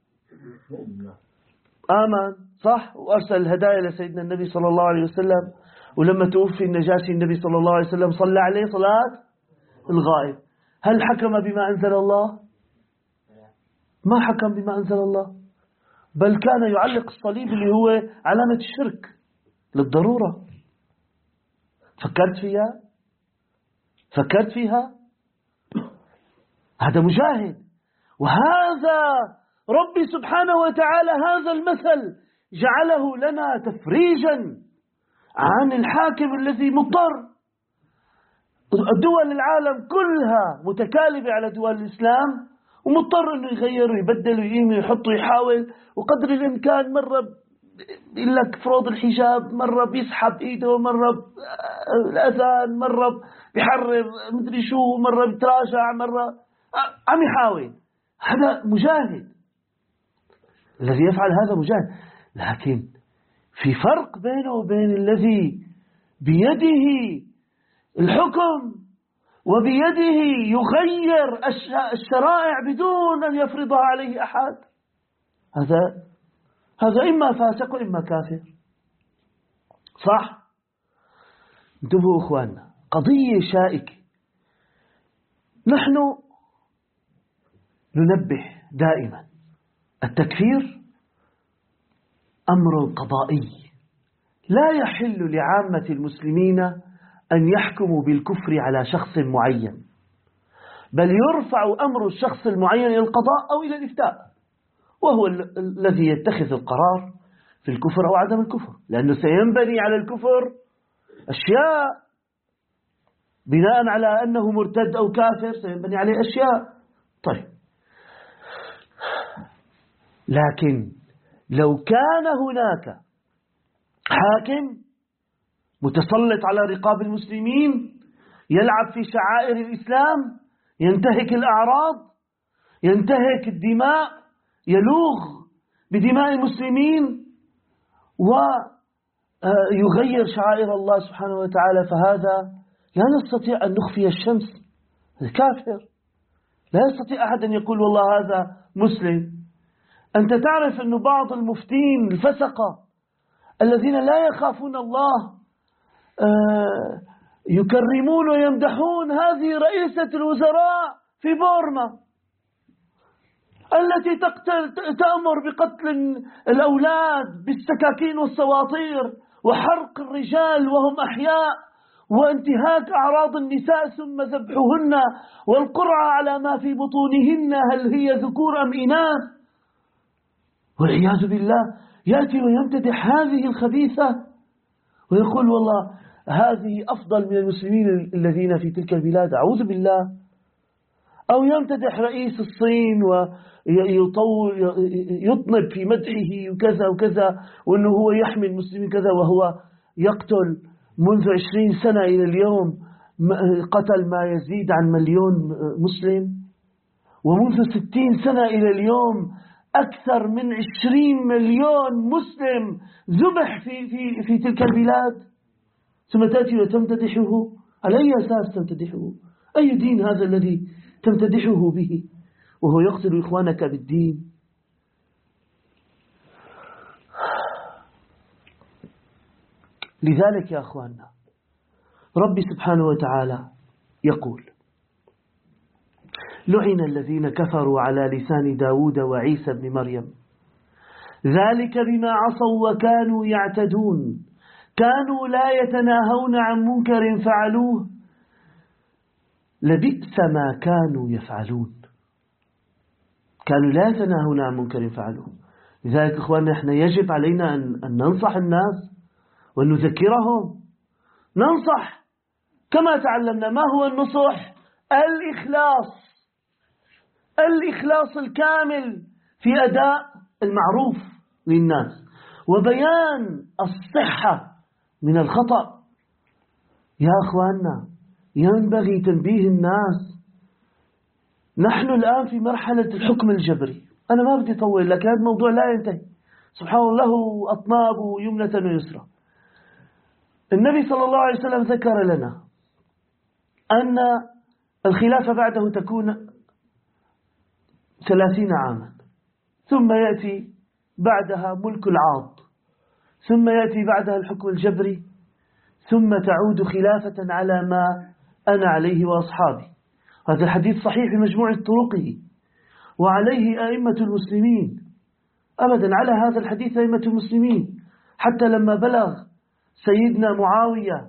آمن، صح، وأرسل الهدايا لسيدنا النبي صلى الله عليه وسلم. ولما توفي النجاشي النبي صلى الله عليه وسلم صلى عليه صلاة الغائب. هل حكم بما أنزل الله؟ ما حكم بما أنزل الله، بل كان يعلق الصليب اللي هو علامة الشرك للضرورة. فكرت فيها؟ فكرت فيها؟ هذا مجاهد. وهذا ربي سبحانه وتعالى هذا المثل جعله لنا تفريجا عن الحاكم الذي مضطر. دول العالم كلها متكالبة على دول الإسلام، ومضطر أنه يغير ويبدل ويقيم ويحط ويحاول، وقدر الإمكان مرة يقول لك فروض الحجاب، مرة بيسحب إيده، مرة الأذان، مرة بيحرر مدري شو، مرة بيتراجع، مرة عم يحاول. هذا مجاهد، الذي يفعل هذا مجاهد. لكن في فرق بينه وبين الذي بيده الحكم وبيده يغير الشرائع بدون أن يفرضها عليه أحد. هذا هذا إما فاسق وإما كافر، صح؟ انتبهوا إخواننا، قضية شائكة. نحن ننبه دائما التكفير أمر قضائي، لا يحل لعامة المسلمين أن يحكموا بالكفر على شخص معين، بل يرفع أمر الشخص المعين إلى القضاء أو إلى الإفتاء، وهو ال الذي يتخذ القرار في الكفر أو عدم الكفر، لأنه سينبني على الكفر أشياء بناء على أنه مرتد أو كافر، سينبني عليه أشياء. طيب، لكن لو كان هناك حاكم متسلط على رقاب المسلمين، يلعب في شعائر الإسلام، ينتهك الأعراض، ينتهك الدماء، يلوغ بدماء المسلمين ويغير شعائر الله سبحانه وتعالى، فهذا لا نستطيع أن نخفي الشمس، الكافر لا يستطيع أحد أن يقول والله هذا مسلم. أنت تعرف أن بعض المفتين الفسقة الذين لا يخافون الله يكرمون ويمدحون هذه رئيسة الوزراء في بورما التي تقتل تأمر بقتل الأولاد بالسكاكين والسواطير وحرق الرجال وهم أحياء وانتهاك أعراض النساء ثم ذبحهن والقرعة على ما في بطونهن هل هي ذكور أم إناث، والعياذ بالله. يأتي ويمتدح هذه الخبيثة ويقول والله هذه أفضل من المسلمين الذين في تلك البلاد، أعوذ بالله. أو يمتدح رئيس الصين ويطنب في مدحه وكذا وكذا، وأنه هو يحمي المسلمين كذا، وهو يقتل منذ عشرين سنة إلى اليوم قتل ما يزيد عن مليون مسلم، ومنذ ستين سنة إلى اليوم أكثر من عشرين مليون مسلم ذبح في, في, في تلك البلاد، ثم تأتي وتمتدحه. على أي أساس تمتدحه؟ أي دين هذا الذي تمتدحه به وهو يقتل إخوانك بالدين؟ لذلك يا أخواننا ربي سبحانه وتعالى يقول لعن الذين كفروا على لسان داود وعيسى بن مريم ذلك بما عصوا وكانوا يعتدون كانوا لا يتناهون عن منكر فعلوه لبئس ما كانوا يفعلون. كانوا لا يتناهون عن منكر فعلوه. لذلك إخواننا إحنا يجب علينا أن, أن ننصح الناس وأن نذكرهم. ننصح كما تعلمنا. ما هو النصح؟ الإخلاص، الإخلاص الكامل في أداء المعروف للناس وبيان الصحة من الخطأ. يا أخواننا ينبغي تنبيه الناس. نحن الآن في مرحلة الحكم الجبري. أنا ما بدي أطول لك، هذا الموضوع لا ينتهي، سبحان الله له أطناب يمنة ويسرى. النبي صلى الله عليه وسلم ذكر لنا أن الخلافة بعده تكون ثلاثين عاما، ثم يأتي بعدها ملك العاض، ثم يأتي بعدها الحكم الجبري، ثم تعود خلافة على ما أنا عليه وأصحابي. هذا الحديث صحيح بمجموع طرقه وعليه أئمة المسلمين. أبدا على هذا الحديث أئمة المسلمين، حتى لما بلغ سيدنا معاوية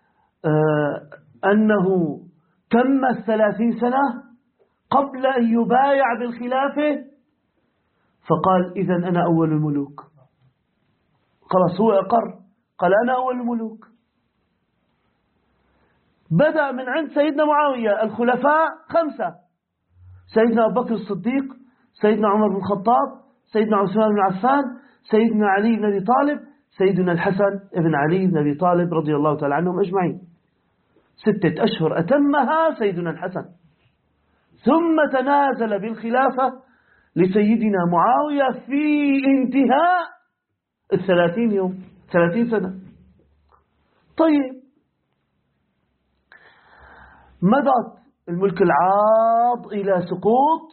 أنه تم الثلاثين سنة قبل أن يبايع بالخلافة فقال إذن أنا أول الملوك. خلاص هو أقر، قال أنا أول الملوك. بدأ من عند سيدنا معاوية الخلفاء خمسة: سيدنا أبو بكر الصديق، سيدنا عمر بن الخطاب، سيدنا عثمان بن عفان، سيدنا علي بن أبي طالب، سيدنا الحسن بن علي بن أبي طالب رضي الله تعالى عنهم أجمعين. ستة أشهر أتمها سيدنا الحسن، ثم تنازل بالخلافة لسيدنا معاوية في انتهاء الثلاثين يوم، ثلاثين سنة. طيب مضت الملك العاض إلى سقوط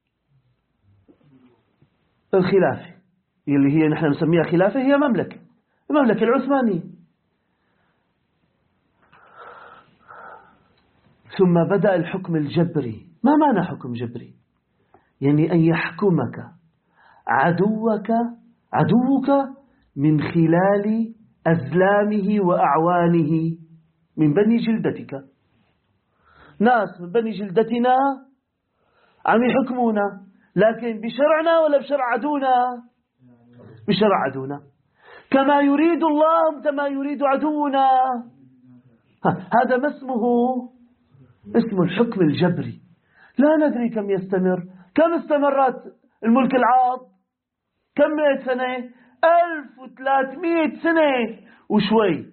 الخلافة اللي هي نحن نسميها خلافة، هي مملكة، المملكة العثمانية. ثم بدأ الحكم الجبري. ما معنى حكم جبري؟ يعني أن يحكمك عدوك عدوك من خلال أزلامه وأعوانه من بني جلدتك. ناس من بني جلدتنا عم يحكمونا، لكن بشرعنا ولا بشرع عدونا؟ بشرع عدونا، كما يريد الله كما يريد عدونا. هذا ما اسمه؟ اسمه الحكم الجبري. لا ندري كم يستمر. كم استمرت الملك العاض؟ كم مئة سنة؟ ألف وثلاثمئة سنة وشوي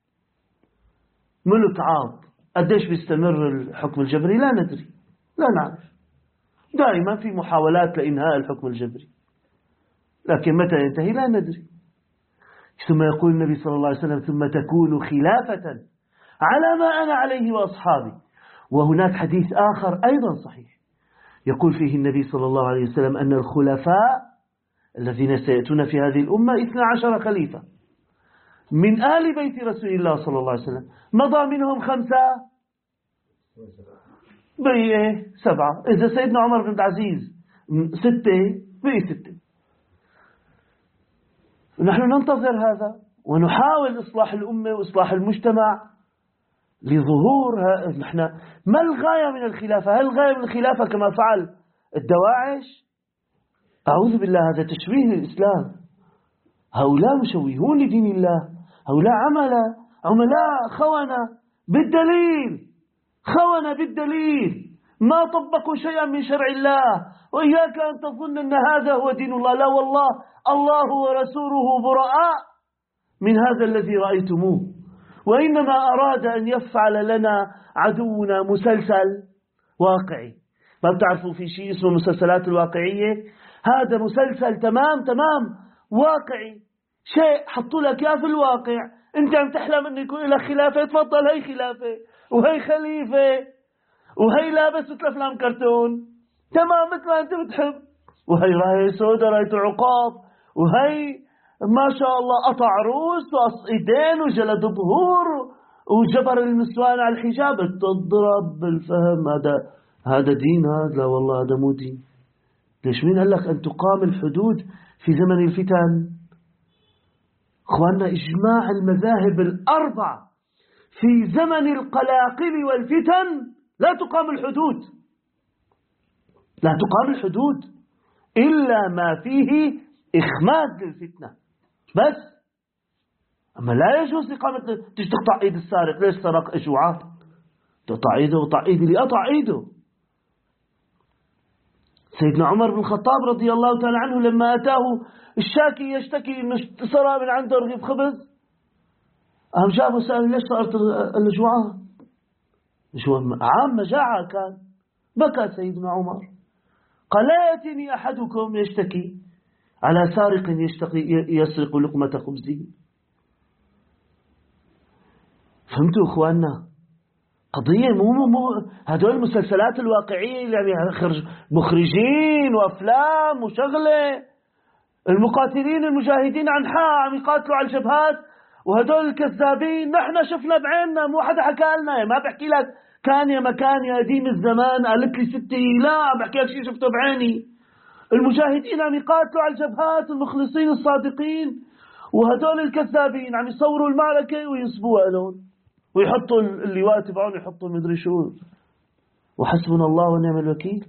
ملك عاض. قديش بيستمر الحكم الجبري؟ لا ندري، لا نعرف. دائما في محاولات لإنهاء الحكم الجبري، لكن متى ينتهي لا ندري. ثم يقول النبي صلى الله عليه وسلم: ثم تكون خلافة على ما أنا عليه وأصحابي. وهناك حديث آخر أيضا صحيح يقول فيه النبي صلى الله عليه وسلم أن الخلفاء الذين سيأتون في هذه الأمة اثنا عشر خليفة من آل بيت رسول الله صلى الله عليه وسلم، مضى منهم خمسة بقي سبعة. إذا سيدنا عمر بن عبد العزيز ستة بقي ستة. نحن ننتظر هذا ونحاول إصلاح الأمة وإصلاح المجتمع لظهور. نحن ما الغاية من الخلافة؟ هل الغاية من الخلافة كما فعل الدواعش؟ أعوذ بالله، هذا تشويه للإسلام. هؤلاء مشوهون لدين الله، هؤلاء عملاء عملاء خونة بالدليل، خونة بالدليل، ما طبقوا شيئا من شرع الله. وإياك أن تظن أن هذا هو دين الله، لا والله، الله ورسوله براء من هذا الذي رأيتموه. وإنما أراد أن يفعل لنا عدونا مسلسل واقعي. ما بتعرفوا في شيء اسمه المسلسلات الواقعية؟ هذا مسلسل تمام تمام واقعي، شيء حطوا لك إياه في الواقع. أنت عم تحلم أن يكون لك خلافة، تفضل هي خلافة وهي خليفة وهي لابس مثل أفلام كرتون تمام مثل ما أنت بتحب، وهي راية سودة راية عقاب، وهي ما شاء الله قطع روس وقص ايدين وجلد ظهور وجبر النسوان على الحجاب. تضرب بالفهم. هذا هذا دين؟ هذا لا والله، هذا مو دين. ليش؟ مين قال لك أن تقام الحدود في زمن الفتن؟ أخواننا، إجماع المذاهب الأربع في زمن القلاقل والفتن لا تقام الحدود، لا تقام الحدود إلا ما فيه إخماد للفتنة بس. أما لا يجوز إقامة. تيجي تقطع إيد السارق، ليش سرق؟ إشوعات، تقطع إيده وقطع إيده اللي قطع إيده. سيدنا عمر بن الخطاب رضي الله تعالى عنه لما أتاه الشاكي يشتكي إنه سرق من عنده رغيف خبز، أهم جابه سأل: ليش صارت الجوعان؟ عام مجاعة كان. بكى سيدنا عمر، قال: لا يأتيني أحدكم يشتكي على سارق يشتقي يسرق لقمة خبزه. فهمتوا إخواننا؟ قضية مو مو مو هدول المسلسلات الواقعية اللي يعني خرج مخرجين وأفلام وشغلة. المقاتلين المجاهدين عن حق عم يقاتلوا على الجبهات، وهدول الكذابين نحن شفنا بعيننا، مو حدا حكى لنا. ما بحكي لك كان يا مكان يا قديم الزمان قالت لي ستي، لا عم بحكي لك شيء شفته بعيني. المجاهدين عم يقاتلوا على الجبهات، المخلصين الصادقين، وهدول الكذابين عم يصوروا المعركة وينسبوها لهم ويحطوا اللواء تبعون، يحطوا مدري شو، وحسبنا الله ونعم الوكيل.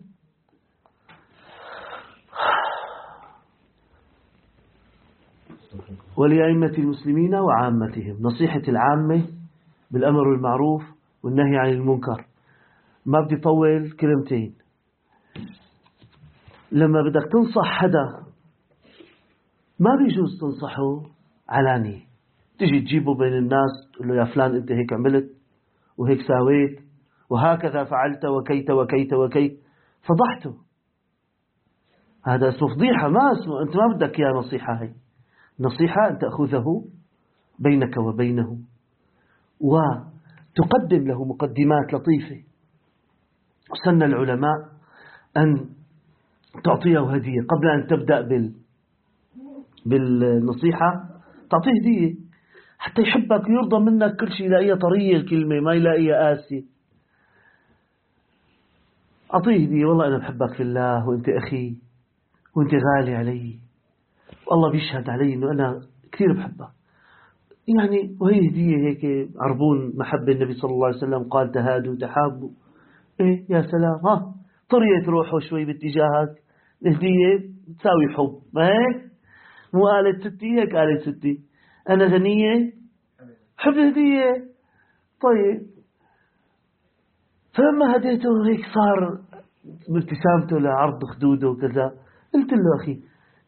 ولأئمة المسلمين وعامتهم، نصيحة العامة بالأمر بالمعروف والنهي عن المنكر. ما بدي طول، كلمتين. لما بدك تنصح حدا ما بيجوز تنصحه علانية، تجي تجيبه بين الناس تقول له: يا فلان أنت هيك عملت وهيك ساويت وهكذا فعلت وكيت وكيت وكيت، فضحته. هذا اسمه فضيحة، ما اسمه أنت ما بدك يا نصيحة. هي نصيحة أن تأخذه بينك وبينه وتقدم له مقدمات لطيفة. سن العلماء أن تعطيه هدية قبل أن تبدأ بال بالنصيحة، تعطيه هدية حتى يحبك ويرضى منك. كل شيء يلاقيها طرية الكلمة، ما يلاقيها قاسية. أعطيه هدية، والله أنا بحبك في الله وأنت أخي وأنت غالي علي، والله بيشهد علي أنه أنا كثير بحبك يعني. وهي هدية هيك عربون محبة. النبي صلى الله عليه وسلم قال تهادوا تحابوا. إيه يا سلام، ها طريت روحه شوي باتجاهك، الهدية تساوي حب، ما هيك؟ مو قالت ستي هيك، قالت ستي أنا غنية حب الهدية. طيب فلما هديته هيك صار بابتسامته لعرض خدوده وكذا، قلت له أخي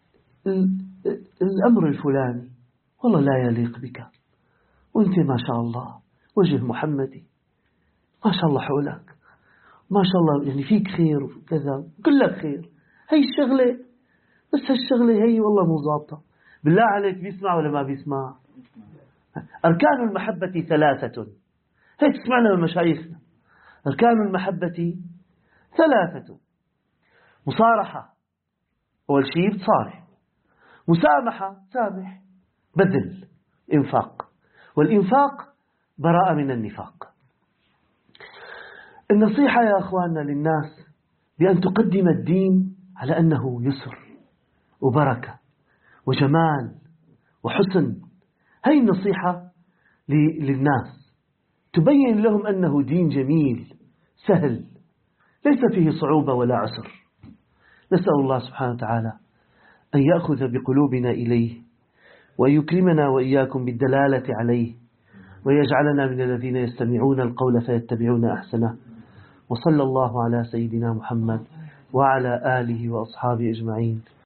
الأمر الفلاني والله لا يليق بك، وانت ما شاء الله وجه محمدي ما شاء الله حولك ما شاء الله، يعني فيك خير وكذا كلك خير، هي الشغلة بس هالشغلة هي والله مو ضابطة. بالله عليك بيسمع ولا ما بيسمع؟ أركان المحبة ثلاثة، هيك سمعنا من مشايخنا. أركان المحبة ثلاثة: مصارحة، أول شيء بتصارح، مسامحة سامح، بذل إنفاق، والإنفاق براءة من النفاق. النصيحة يا أخواننا للناس بأن تقدم الدين على أنه يسر وبركة وجمال وحسن. هاي النصيحة للناس تبين لهم أنه دين جميل سهل ليس فيه صعوبة ولا عسر. نسأل الله سبحانه وتعالى أن يأخذ بقلوبنا إليه، وأن يكرمنا وإياكم بالدلالة عليه، ويجعلنا من الذين يستمعون القول فيتبعون أحسنه. وصلى الله على سيدنا محمد وعلى آله وأصحابه أجمعين.